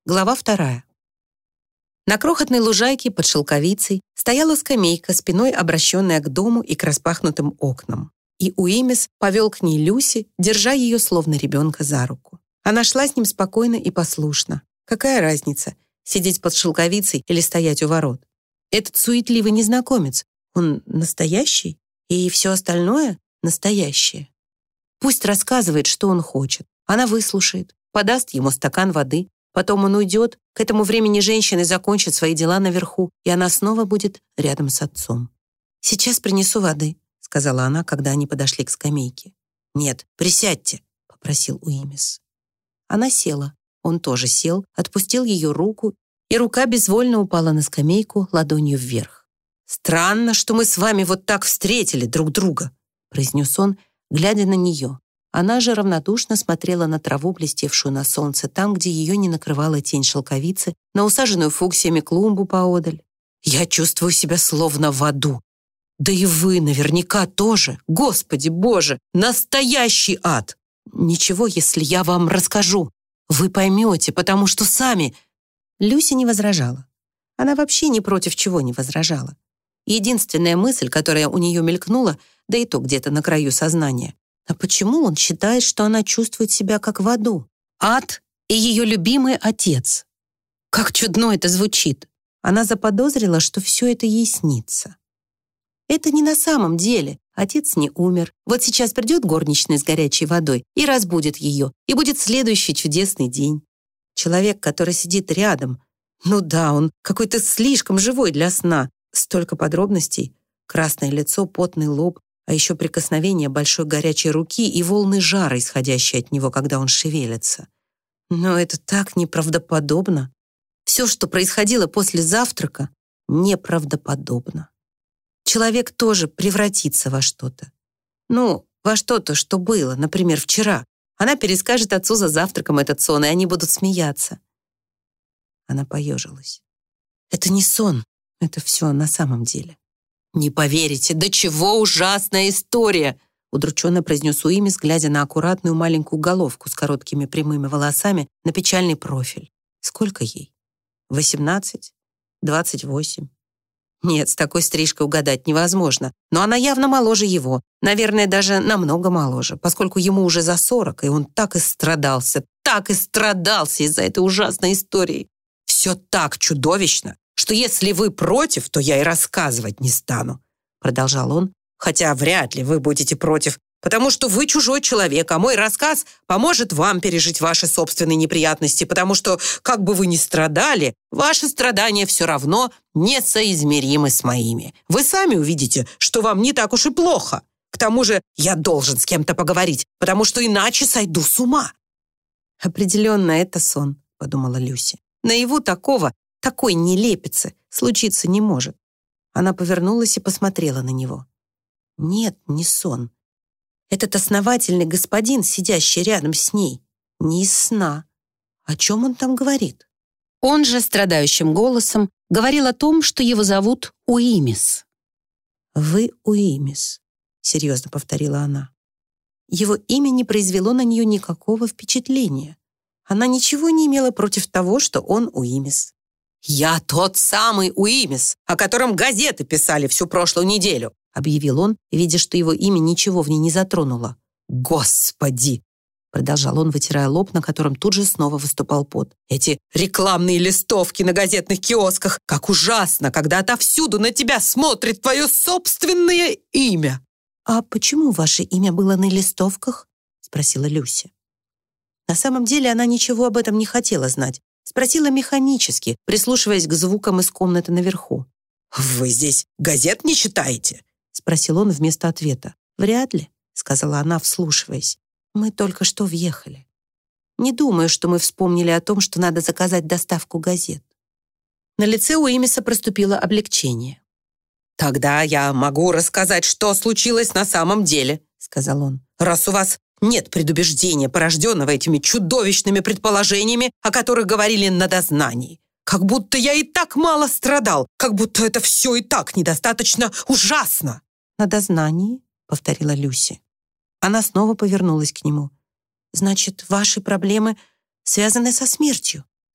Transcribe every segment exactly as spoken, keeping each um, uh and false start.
Глава вторая. На крохотной лужайке под шелковицей стояла скамейка, спиной обращенная к дому и к распахнутым окнам. И Уимис повел к ней Люси, держа ее словно ребенка за руку. Она шла с ним спокойно и послушно. Какая разница, сидеть под шелковицей или стоять у ворот? Этот суетливый незнакомец, он настоящий? И все остальное настоящее. Пусть рассказывает, что он хочет. Она выслушает, подаст ему стакан воды. Потом он уйдет. К этому времени женщины закончат свои дела наверху, и она снова будет рядом с отцом. «Сейчас принесу воды», — сказала она, когда они подошли к скамейке. «Нет, присядьте», — попросил Уимис. Она села. Он тоже сел, отпустил ее руку, и рука безвольно упала на скамейку ладонью вверх. «Странно, что мы с вами вот так встретили друг друга», — произнес он, глядя на нее. Она же равнодушно смотрела на траву, блестевшую на солнце, там, где ее не накрывала тень шелковицы, на усаженную фуксиями клумбу поодаль. «Я чувствую себя словно в аду. Да и вы наверняка тоже. Господи Боже, настоящий ад! Ничего, если я вам расскажу. Вы поймете, потому что сами...» Люси не возражала. Она вообще ни против чего не возражала. Единственная мысль, которая у нее мелькнула, да и то где-то на краю сознания, а почему он считает, что она чувствует себя как в аду? Ад и ее любимый отец. Как чудно это звучит. Она заподозрила, что все это ей снится. Это не на самом деле. Отец не умер. Вот сейчас придет горничная с горячей водой и разбудит ее, и будет следующий чудесный день. Человек, который сидит рядом, ну да, он какой-то слишком живой для сна. Столько подробностей. Красное лицо, потный лоб, а еще прикосновение большой горячей руки и волны жара, исходящие от него, когда он шевелится. Но это так неправдоподобно. Все, что происходило после завтрака, неправдоподобно. Человек тоже превратится во что-то. Ну, во что-то, что было, например, вчера. Она перескажет отцу за завтраком этот сон, и они будут смеяться. Она поежилась. Это не сон, это все на самом деле. «Не поверите, до чего ужасная история!» удрученно произнес Уимис, глядя на аккуратную маленькую головку с короткими прямыми волосами на печальный профиль. Сколько ей? Восемнадцать? Двадцать восемь? Нет, с такой стрижкой угадать невозможно. Но она явно моложе его. Наверное, даже намного моложе, поскольку ему уже за сорок, и он так истрадался, так истрадался из-за этой ужасной истории. Все так чудовищно, что если вы против, то я и рассказывать не стану», продолжал он, «хотя вряд ли вы будете против, потому что вы чужой человек, а мой рассказ поможет вам пережить ваши собственные неприятности, потому что, как бы вы ни страдали, ваши страдания все равно несоизмеримы с моими. Вы сами увидите, что вам не так уж и плохо. К тому же я должен с кем-то поговорить, потому что иначе сойду с ума». «Определенно, это сон», подумала Люси. «Наяву такого, такой нелепицы случиться не может». Она повернулась и посмотрела на него. Нет, не сон. Этот основательный господин, сидящий рядом с ней, не из сна. О чем он там говорит? Он же страдающим голосом говорил о том, что его зовут Уимис. «Вы Уимис», — серьезно повторила она. Его имя не произвело на нее никакого впечатления. Она ничего не имела против того, что он Уимис. «Я тот самый Уимис, о котором газеты писали всю прошлую неделю», объявил он, видя, что его имя ничего в ней не затронуло. «Господи!» продолжал он, вытирая лоб, на котором тут же снова выступал пот. «Эти рекламные листовки на газетных киосках! Как ужасно, когда отовсюду на тебя смотрит твое собственное имя!» «А почему ваше имя было на листовках?» спросила Люси. На самом деле она ничего об этом не хотела знать. Спросила механически, прислушиваясь к звукам из комнаты наверху. «Вы здесь газет не читаете?» спросил он вместо ответа. «Вряд ли», сказала она, вслушиваясь. «Мы только что въехали. Не думаю, что мы вспомнили о том, что надо заказать доставку газет». На лице Уимиса проступило облегчение. «Тогда я могу рассказать, что случилось на самом деле», сказал он. «Раз у вас нет предубеждения, порожденного этими чудовищными предположениями, о которых говорили на дознании. Как будто я и так мало страдал, как будто это все и так недостаточно ужасно». «На дознании?» — повторила Люси. Она снова повернулась к нему. «Значит, ваши проблемы связаны со смертью?»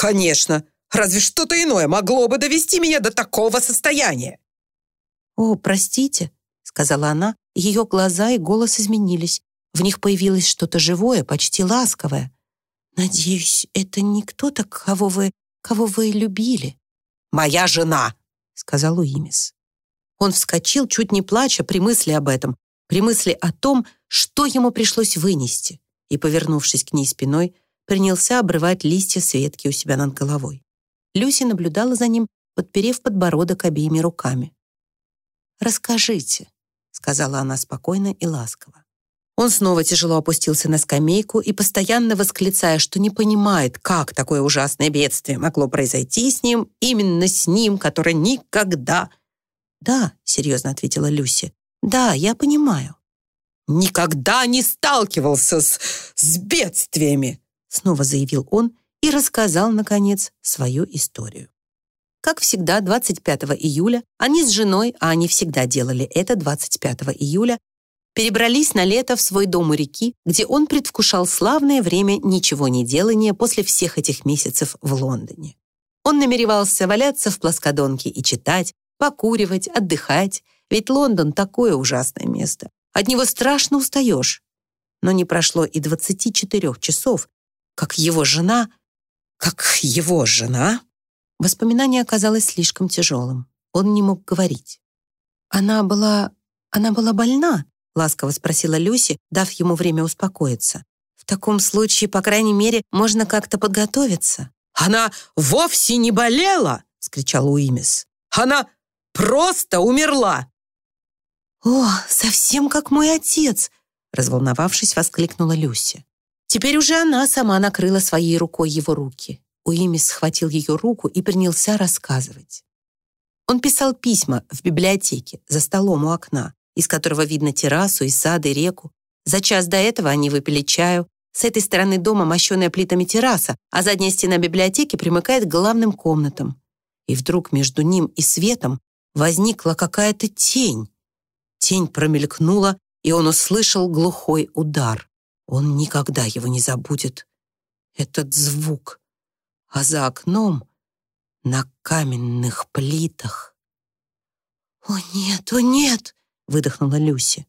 Конечно, разве что-то иное могло бы довести меня до такого состояния? «О, простите», — сказала она, и ее глаза и голос изменились. В них появилось что-то живое, почти ласковое. «Надеюсь, это не кто-то, кого вы, кого вы любили?» «Моя жена», — сказал Уимис. Он вскочил, чуть не плача, при мысли об этом, при мысли о том, что ему пришлось вынести, и, повернувшись к ней спиной, принялся обрывать листья с ветки у себя над головой. Люси наблюдала за ним, подперев подбородок обеими руками. «Расскажите», — сказала она спокойно и ласково. Он снова тяжело опустился на скамейку и, постоянно восклицая, что не понимает, как такое ужасное бедствие могло произойти с ним, именно с ним, который никогда... «Да», — серьезно ответила Люси, — «да, я понимаю». «Никогда не сталкивался с, с бедствиями», — снова заявил он и рассказал, наконец, свою историю. Как всегда, двадцать пятого июля они с женой, а они всегда делали это двадцать пятого июля, перебрались на лето в свой дом у реки, где он предвкушал славное время ничего не делания после всех этих месяцев в Лондоне. Он намеревался валяться в плоскодонке и читать, покуривать, отдыхать, ведь Лондон — такое ужасное место. От него страшно устаешь. Но не прошло и двадцати четырёх часов, как его жена... Как его жена? Воспоминание оказалось слишком тяжелым. Он не мог говорить. «Она была... она была больна?» — ласково спросила Люси, дав ему время успокоиться. «В таком случае, по крайней мере, можно как-то подготовиться». «Она вовсе не болела!» — вскричал Уимис. «Она просто умерла!» «О, совсем как мой отец!» — разволновавшись, воскликнула Люси. Теперь уже она сама накрыла своей рукой его руки. Уимис схватил ее руку и принялся рассказывать. Он писал письма в библиотеке, за столом у окна, из которого видно террасу и сад, и реку. За час до этого они выпили чаю. С этой стороны дома мощеная плитами терраса, а задняя стена библиотеки примыкает к главным комнатам. И вдруг между ним и светом возникла какая-то тень. Тень промелькнула, и он услышал глухой удар. Он никогда его не забудет. Этот звук. А за окном, на каменных плитах... «О нет, о нет!» — выдохнула Люси.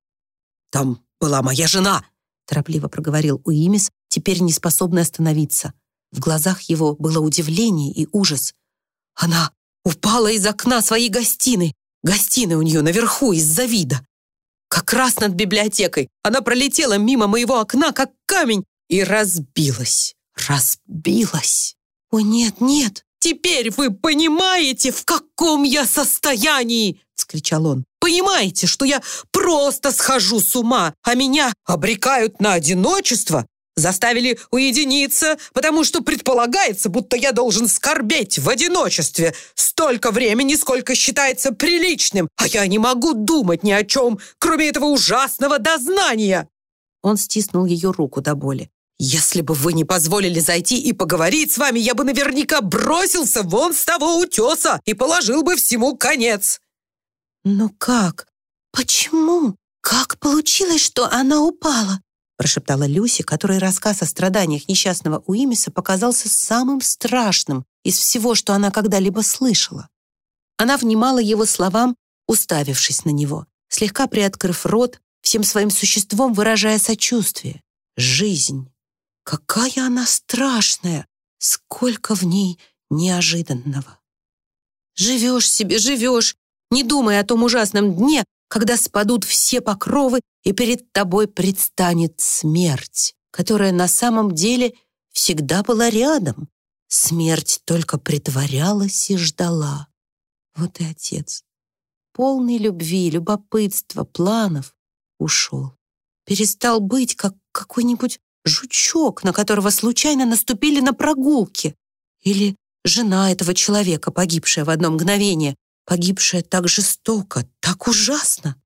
«Там была моя жена!» — торопливо проговорил Уимис, теперь не способный остановиться. В глазах его было удивление и ужас. «Она упала из окна своей гостиной. Гостиная у нее наверху из-за вида. Как раз над библиотекой. Она пролетела мимо моего окна, как камень, и разбилась. Разбилась. О, нет, нет. Теперь вы понимаете, в каком я состоянии!» — вскричал он. «Понимаете, что я просто схожу с ума, а меня обрекают на одиночество? Заставили уединиться, потому что предполагается, будто я должен скорбеть в одиночестве столько времени, сколько считается приличным, а я не могу думать ни о чем, кроме этого ужасного дознания!» Он стиснул ее руку до боли. «Если бы вы не позволили зайти и поговорить с вами, я бы наверняка бросился вон с того утеса и положил бы всему конец!» «Но как? Почему? Как получилось, что она упала?» прошептала Люси, которой рассказ о страданиях несчастного Уимиса показался самым страшным из всего, что она когда-либо слышала. Она внимала его словам, уставившись на него, слегка приоткрыв рот, всем своим существом выражая сочувствие. Жизнь! Какая она страшная! Сколько в ней неожиданного! Живешь себе, живешь, не думая о том ужасном дне, когда спадут все покровы, и перед тобой предстанет смерть, которая на самом деле всегда была рядом. Смерть только притворялась и ждала. Вот и отец, полный любви, любопытства, планов, ушел. Перестал быть, как какой-нибудь жучок, на которого случайно наступили на прогулке. Или жена этого человека, погибшая в одно мгновение, погибшая так жестоко, так ужасно.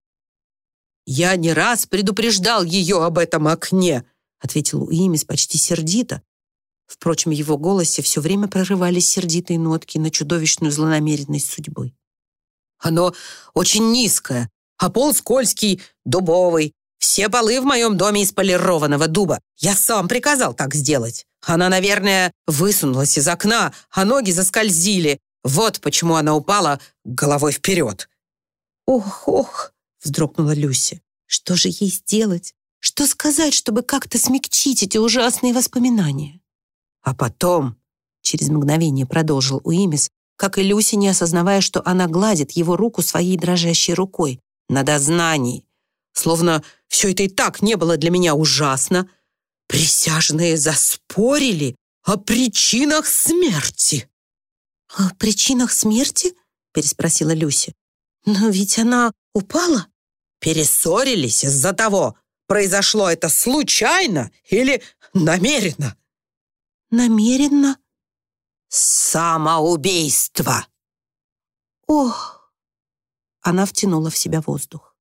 «Я не раз предупреждал ее об этом окне», ответил Уимис почти сердито. Впрочем, в его голосе все время прорывались сердитые нотки на чудовищную злонамеренность судьбы. «Оно очень низкое, а пол скользкий, дубовый. Все полы в моем доме из полированного дуба. Я сам приказал так сделать. Она, наверное, высунулась из окна, а ноги заскользили. Вот почему она упала головой вперед». «Ох, ох!» — вздрогнула Люси. «Что же ей сделать? Что сказать, чтобы как-то смягчить эти ужасные воспоминания?» «А потом...» — через мгновение продолжил Уимис, как и Люси, не осознавая, что она гладит его руку своей дрожащей рукой. «На дознании. Словно все это и так не было для меня ужасно. Присяжные заспорили о причинах смерти». «О причинах смерти?» — переспросила Люси. «Но ведь она упала?» «Перессорились из-за того, произошло это случайно или намеренно?» «Намеренно?» «Самоубийство!» «Ох!» Она втянула в себя воздух.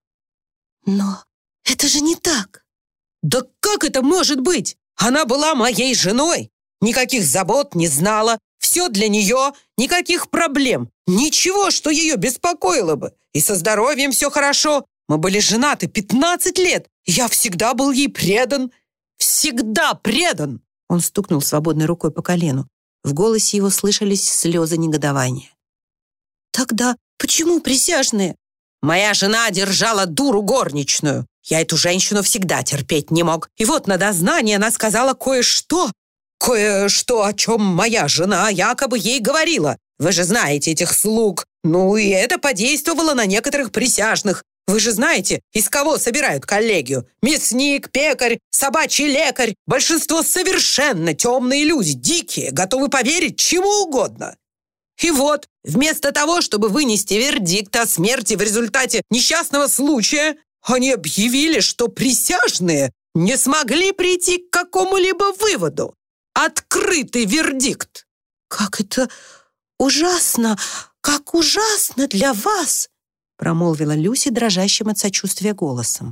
«Но это же не так!» «Да как это может быть? Она была моей женой, никаких забот не знала, все для нее, никаких проблем, ничего, что ее беспокоило бы. И со здоровьем все хорошо. Мы были женаты пятнадцать лет. Я всегда был ей предан. Всегда предан!» Он стукнул свободной рукой по колену. В голосе его слышались слезы негодования. «Тогда почему присяжные?» «Моя жена держала дуру горничную. Я эту женщину всегда терпеть не мог. И вот на дознании она сказала кое-что. Кое-что, о чем моя жена якобы ей говорила. Вы же знаете этих слуг. Ну и это подействовало на некоторых присяжных. Вы же знаете, из кого собирают коллегию? Мясник, пекарь, собачий лекарь. Большинство совершенно темные люди, дикие, готовы поверить чему угодно. И вот, вместо того, чтобы вынести вердикт о смерти в результате несчастного случая, они объявили, что присяжные не смогли прийти к какому-либо выводу. Открытый вердикт». «Как это ужасно! Как ужасно для вас!» промолвила Люси дрожащим от сочувствия голосом.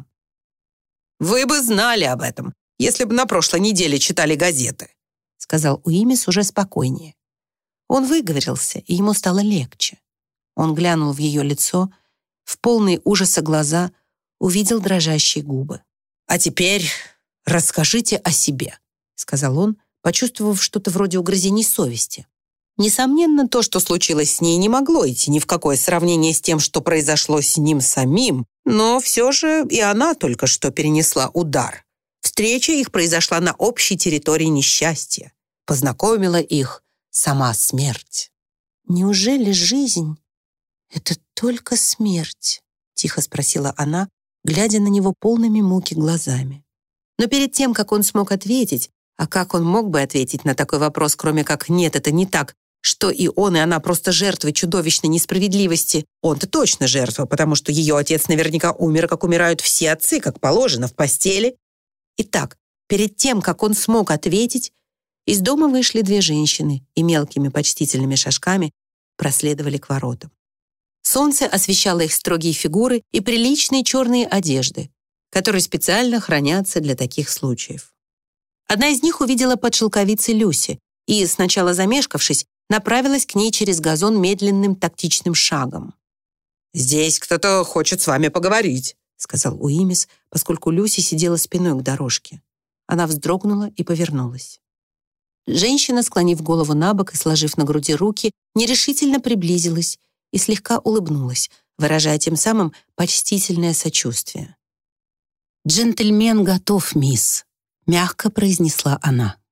«Вы бы знали об этом, если бы на прошлой неделе читали газеты», сказал Уимис уже спокойнее. Он выговорился, и ему стало легче. Он глянул в ее лицо, в полные ужаса глаза, увидел дрожащие губы. «А теперь расскажите о себе», сказал он, почувствовав что-то вроде угрызений совести. Несомненно, то, что случилось с ней, не могло идти ни в какое сравнение с тем, что произошло с ним самим, но все же и она только что перенесла удар. Встреча их произошла на общей территории несчастья. Познакомила их сама смерть. «Неужели жизнь — это только смерть?» — тихо спросила она, глядя на него полными муки глазами. Но перед тем, как он смог ответить, а как он мог бы ответить на такой вопрос, кроме как «нет, это не так», что и он, и она просто жертвы чудовищной несправедливости. Он-то точно жертва, потому что ее отец наверняка умер, как умирают все отцы, как положено, в постели. Итак, перед тем, как он смог ответить, из дома вышли две женщины и мелкими почтительными шажками проследовали к воротам. Солнце освещало их строгие фигуры и приличные черные одежды, которые специально хранятся для таких случаев. Одна из них увидела под шелковицей Люси и, сначала замешкавшись, направилась к ней через газон медленным тактичным шагом. «Здесь кто-то хочет с вами поговорить», сказал Уимис, поскольку Люси сидела спиной к дорожке. Она вздрогнула и повернулась. Женщина, склонив голову набок и сложив на груди руки, нерешительно приблизилась и слегка улыбнулась, выражая тем самым почтительное сочувствие. «Джентльмен готов, мисс», — мягко произнесла она.